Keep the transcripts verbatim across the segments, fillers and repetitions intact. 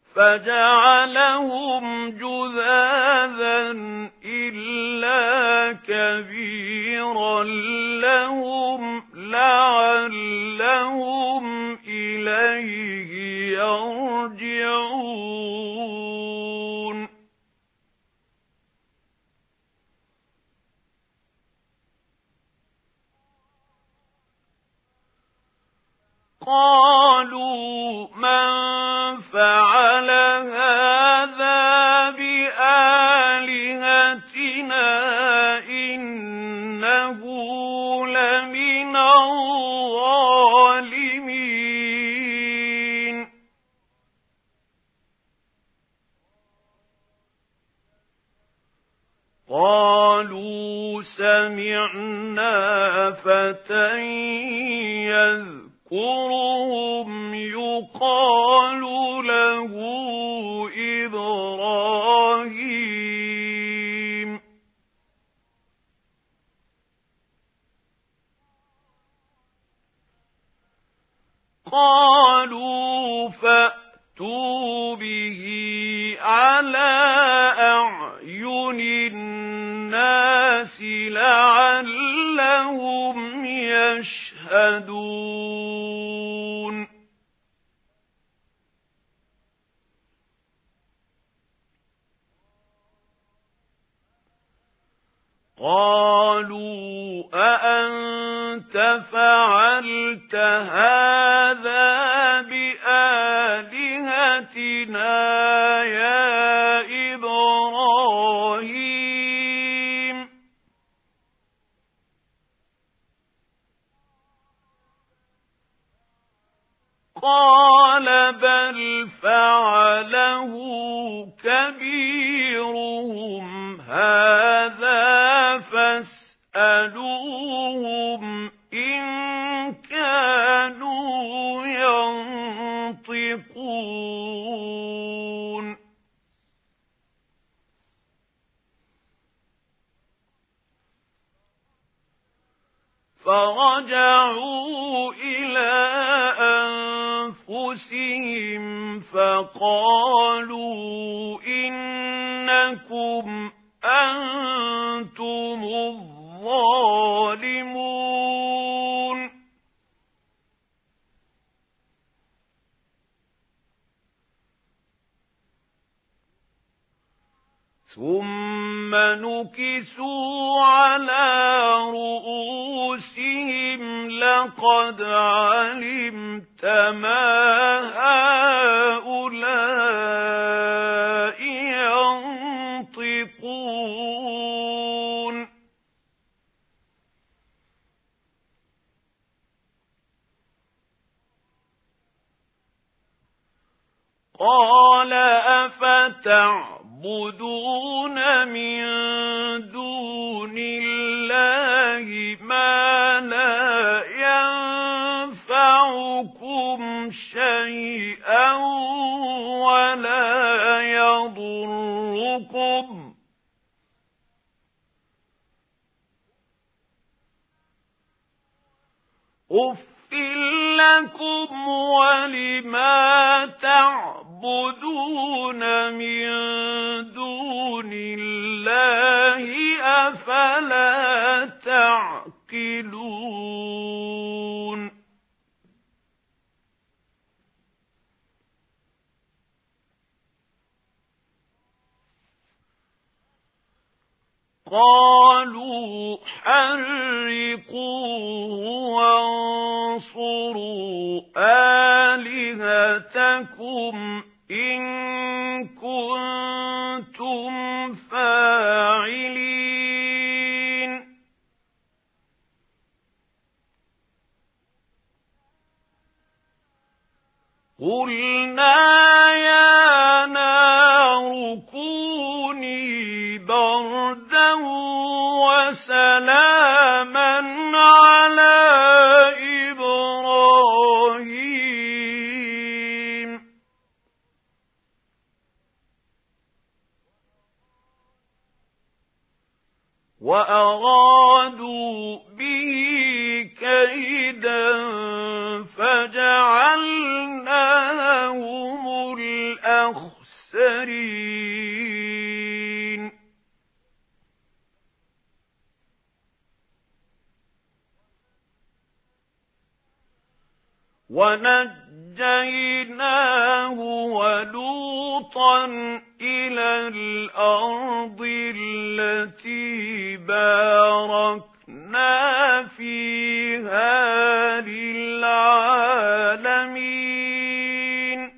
فجعلهم جذاذا إلا كبيرا لهم لعلهم إليه يرجعون قالوا من فعل هذا بآلهتنا إنه لمن الظالمين قالوا سمعنا فتى يذكرهم يقال له إبراهيم قالوا فأتوا به على أعين الناس لعلهم يشهدون قالوا أأنت فعلت هذا بآلهتنا يا إبراهيم قال بل فعله كبيرهم هذا فاسألوهم إن كانوا ينطقون فرجعوا إلى أنفسهم فقالوا إنكم أنتم الظالمون ثم نكسوا على رؤوسهم لقد علمت ما هؤلاء ينطقون قال أفتعبدون من دون الله ما لا ينفعكم شيئا ولا يضركم أف لكم ولما تعبدون من دون الله أفلا تعقلون قالوا حرقوه وانصروا آلهتكم إن كنتم فاعلين قلنا يا نار كوني بردا وسلاما على إبراهيم وأرادوا به كيدا فجعلناهم الأخسرين ونجيناه ولوطا إلى الأرض التي باركنا فيها للعالمين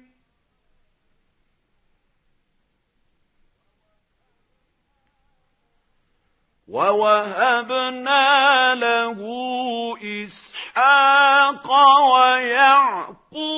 ووهبنا له إسحاق ويعقوب